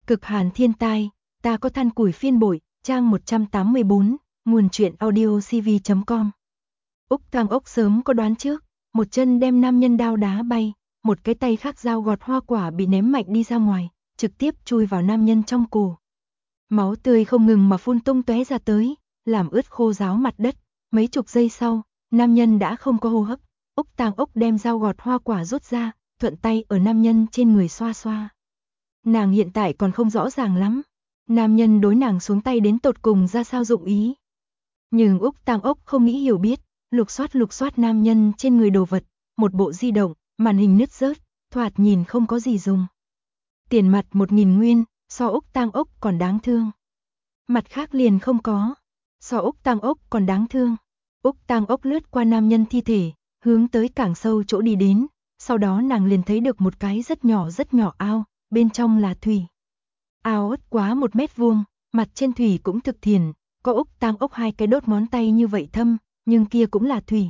Cực hàn thiên tai, ta có than củi phiên bội, trang 184, nguồn truyện audio cv.com. Úc Tang Ốc sớm có đoán trước, một chân đem nam nhân đao đá bay, một cái tay khác dao gọt hoa quả bị ném mạnh đi ra ngoài, trực tiếp chui vào nam nhân trong cổ. Máu tươi không ngừng mà phun tung tóe ra tới, làm ướt khô ráo mặt đất. Mấy chục giây sau, nam nhân đã không có hô hấp. Úc Tang Ốc đem dao gọt hoa quả rút ra, thuận tay ở nam nhân trên người xoa xoa. Nàng hiện tại còn không rõ ràng lắm, nam nhân đối nàng xuống tay đến tột cùng ra sao dụng ý. Nhưng Úc Tang Ốc không nghĩ hiểu biết, lục soát nam nhân trên người đồ vật, một bộ di động, màn hình nứt rớt, thoạt nhìn không có gì dùng. Tiền mặt 1000 nguyên, so Úc Tang Ốc còn đáng thương. Mặt khác liền không có, so Úc Tang Ốc còn đáng thương. Úc Tang Ốc lướt qua nam nhân thi thể, hướng tới càng sâu chỗ đi đến, sau đó nàng liền thấy được một cái rất nhỏ ao, bên trong là thủy. Ao ớt quá 1 mét vuông, mặt trên thủy cũng thực thiền, có Úc Tang Ốc 2 cái đốt ngón tay như vậy thâm, nhưng kia cũng là thủy.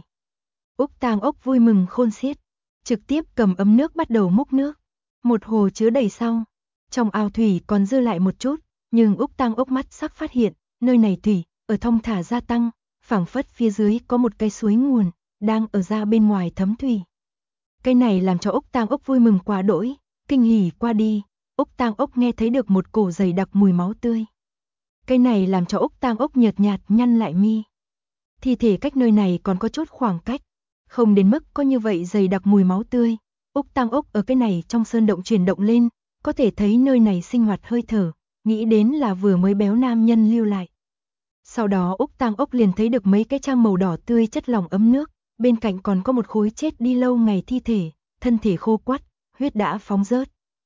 Úc Tang Ốc vui mừng khôn xiết, trực tiếp cầm ấm nước bắt đầu múc nước. Một hồ chứa đầy sau, trong ao thủy còn dư lại một chút, nhưng Úc Tang Ốc mắt sắc phát hiện, nơi này thủy ở thong thả gia tăng, phảng phất phía dưới có một cái suối nguồn đang ở ra bên ngoài thấm thủy. Cái này làm cho Úc Tang Ốc vui mừng quá đỗi, kinh hỉ qua đi, Úc Tang Ốc nghe thấy được một cổ dày đặc mùi máu tươi. Cái này làm cho Úc Tang Ốc nhợt nhạt nhăn lại mi. Thi thể cách nơi này còn có chút khoảng cách, không đến mức có như vậy dày đặc mùi máu tươi. Úc Tang Ốc ở cái này trong sơn động chuyển động lên, có thể thấy nơi này sinh hoạt hơi thở, nghĩ đến là vừa mới béo nam nhân lưu lại. Sau đó Úc Tang Ốc liền thấy được mấy cái trang màu đỏ tươi chất lỏng ấm nước, bên cạnh còn có một khối chết đi lâu ngày thi thể, thân thể khô quắt, huyết đã phóng rớt.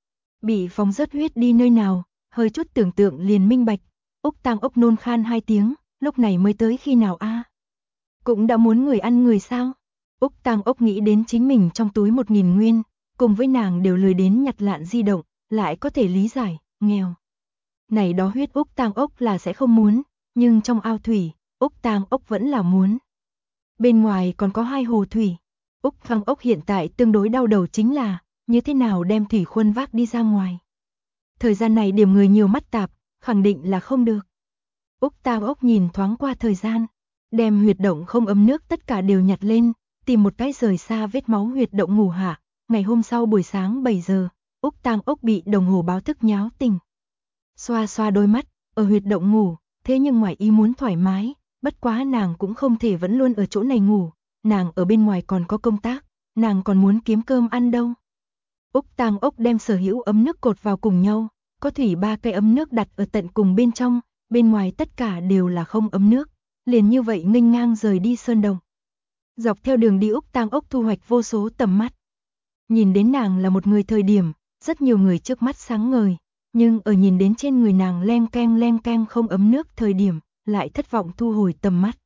Bị phóng rớt huyết đi nơi nào, hơi chút tưởng tượng liền minh bạch. Úc Tang Ốc nôn khan 2 tiếng, lúc này mới tới khi nào a? Cũng đã muốn người ăn người sao? Úc Tang Ốc nghĩ đến chính mình trong túi 1000 nguyên, cùng với nàng đều lười đến nhặt lạn di động, lại có thể lý giải, nghèo. Này đó huyết Úc Tang Ốc là sẽ không muốn, nhưng trong ao thủy, Úc Tang Ốc vẫn là muốn. Bên ngoài còn có 2 hồ thủy. Úc Tang Ốc hiện tại tương đối đau đầu chính là, như thế nào đem thủy khuân vác đi ra ngoài. Thời gian này điểm người nhiều mắt tạp, khẳng định là không được. Úc Tang Ốc nhìn thoáng qua thời gian, đem huyệt động không ấm nước tất cả đều nhặt lên, tìm một cái rời xa vết máu huyệt động ngủ hạ. Ngày hôm sau buổi sáng 7 giờ, Úc Tang Ốc bị đồng hồ báo thức nháo tỉnh. Xoa xoa đôi mắt, ở huyệt động ngủ, thế nhưng ngoài ý muốn thoải mái, bất quá nàng cũng không thể vẫn luôn ở chỗ này ngủ, nàng ở bên ngoài còn có công tác, nàng còn muốn kiếm cơm ăn đâu. Úc Tang Ốc đem sở hữu ấm nước cột vào cùng nhau, có thủy 3 cái ấm nước đặt ở tận cùng bên trong, bên ngoài tất cả đều là không ấm nước, liền như vậy nghênh ngang rời đi sơn động. Dọc theo đường đi Úc Tang Ốc thu hoạch vô số tầm mắt. Nhìn đến nàng là một người thời điểm, rất nhiều người trước mắt sáng ngời, nhưng ở nhìn đến trên người nàng len keng không ấm nước thời điểm, lại thất vọng thu hồi tầm mắt.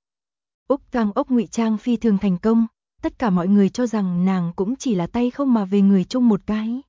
Úc Tang Ốc ngụy trang phi thường thành công, tất cả mọi người cho rằng nàng cũng chỉ là tay không mà về người chung một cái.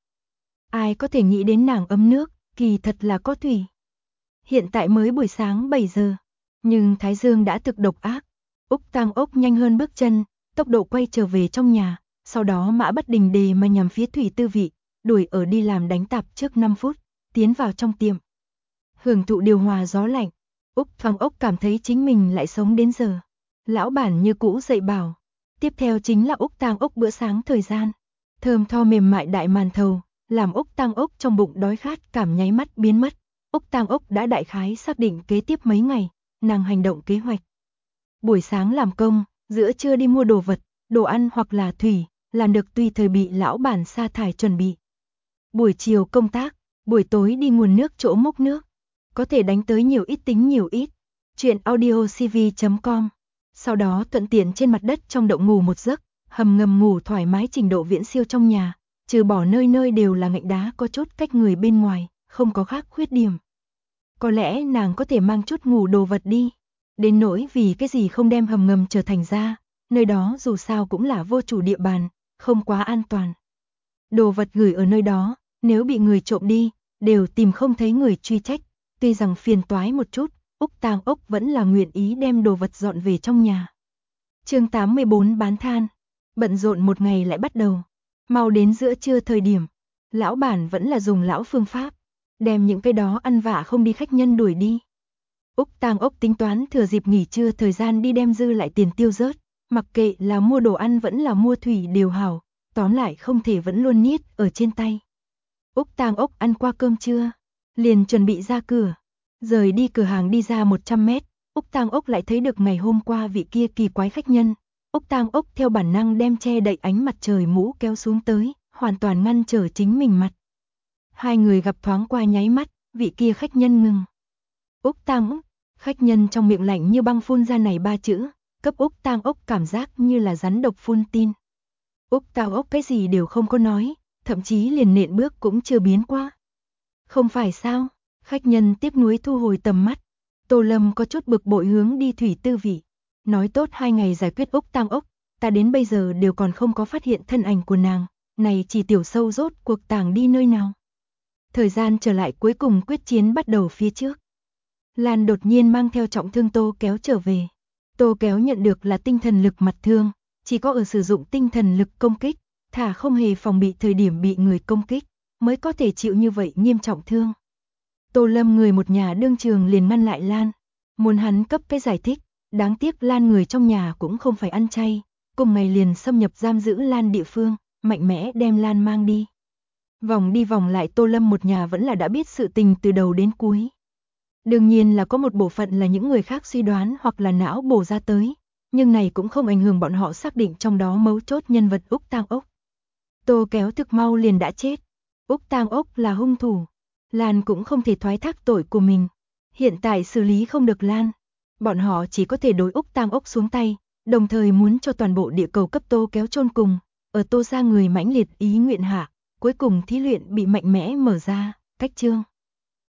Ai có thể nghĩ đến nàng ấm nước, kỳ thật là có thủy. Hiện tại mới buổi sáng 7 giờ, nhưng Thái Dương đã thực độc ác. Úc Tang Ốc nhanh hơn bước chân, tốc độ quay trở về trong nhà, sau đó mã bất đình đề mà nhằm phía thủy tư vị, đuổi ở đi làm đánh tạp trước 5 phút, tiến vào trong tiệm. Hưởng thụ điều hòa gió lạnh, Úc Tang Ốc cảm thấy chính mình lại sống đến giờ. Lão bản như cũ dạy bảo. Tiếp theo chính là Úc Tang Ốc bữa sáng thời gian. Thơm tho mềm mại đại màn thầu, làm Úc Tang Ốc trong bụng đói khát cảm nháy mắt biến mất. Úc Tang Ốc đã đại khái xác định kế tiếp mấy ngày, nàng hành động kế hoạch. Buổi sáng làm công, giữa trưa đi mua đồ vật, đồ ăn hoặc là thủy, làm được tùy thời bị lão bản sa thải chuẩn bị. Buổi chiều công tác, buổi tối đi nguồn nước chỗ múc nước. Có thể đánh tới nhiều ít tính nhiều ít. Chuyện audio cv.com. Sau đó thuận tiện trên mặt đất trong động ngủ một giấc, hầm ngầm ngủ thoải mái trình độ viễn siêu trong nhà, trừ bỏ nơi nơi đều là ngạnh đá có chút cách người bên ngoài, không có khác khuyết điểm. Có lẽ nàng có thể mang chút ngủ đồ vật đi, đến nỗi vì cái gì không đem hầm ngầm trở thành ra, nơi đó dù sao cũng là vô chủ địa bàn, không quá an toàn. Đồ vật gửi ở nơi đó, nếu bị người trộm đi, đều tìm không thấy người truy trách, tuy rằng phiền toái một chút, Úc Tang Ốc vẫn là nguyện ý đem đồ vật dọn về trong nhà. Chương 84 bán than. Bận rộn một ngày lại bắt đầu. Mau đến giữa trưa thời điểm, lão bản vẫn là dùng lão phương pháp, đem những cái đó ăn vạ không đi khách nhân đuổi đi. Úc Tang Ốc tính toán thừa dịp nghỉ trưa thời gian đi đem dư lại tiền tiêu rớt, mặc kệ là mua đồ ăn vẫn là mua thủy đều hảo, tóm lại không thể vẫn luôn niết ở trên tay. Úc Tang Ốc ăn qua cơm trưa, liền chuẩn bị ra cửa. Rời đi cửa hàng đi ra 100 mét, Úc Tang Ốc lại thấy được ngày hôm qua vị kia kỳ quái khách nhân. Úc Tang Ốc theo bản năng đem che đậy ánh mặt trời mũ kéo xuống tới, hoàn toàn ngăn trở chính mình mặt. Hai người gặp thoáng qua nháy mắt, vị kia khách nhân ngừng. Úc Tang Ốc, khách nhân trong miệng lạnh như băng phun ra này ba chữ, cấp Úc Tang Ốc cảm giác như là rắn độc phun tin. Úc Tang Ốc cái gì đều không có nói, thậm chí liền nện bước cũng chưa biến qua. Không phải sao? Khách nhân tiếc nuối thu hồi tầm mắt. Tô Lâm có chút bực bội hướng đi Thủy Tư Vị. Nói tốt 2 ngày giải quyết Úc Tang Ốc, ta đến bây giờ đều còn không có phát hiện thân ảnh của nàng, này chỉ tiểu sâu rốt cuộc tàng đi nơi nào. Thời gian trở lại cuối cùng quyết chiến bắt đầu phía trước. Lan đột nhiên mang theo trọng thương Tô Kéo trở về. Tô Kéo nhận được là tinh thần lực mặt thương, chỉ có ở sử dụng tinh thần lực công kích, thả không hề phòng bị thời điểm bị người công kích, mới có thể chịu như vậy nghiêm trọng thương. Tô Lâm người một nhà đương trường liền ngăn lại Lan, muốn hắn cấp cái giải thích, đáng tiếc Lan người trong nhà cũng không phải ăn chay, cùng ngày liền xâm nhập giam giữ Lan địa phương, mạnh mẽ đem Lan mang đi. Vòng đi vòng lại Tô Lâm một nhà vẫn là đã biết sự tình từ đầu đến cuối. Đương nhiên là có một bộ phận là những người khác suy đoán hoặc là não bổ ra tới, nhưng này cũng không ảnh hưởng bọn họ xác định trong đó mấu chốt nhân vật Úc Tang Ốc. Tô Kéo thực mau liền đã chết, Úc Tang Ốc là hung thủ, Lan cũng không thể thoái thác tội của mình. Hiện tại xử lý không được Lan, bọn họ chỉ có thể đối Úc Tang Ốc xuống tay, đồng thời muốn cho toàn bộ địa cầu cấp Tô Kéo chôn cùng. Ở Tô gia người mãnh liệt ý nguyện hạ, cuối cùng thí luyện bị mạnh mẽ mở ra, cách chương.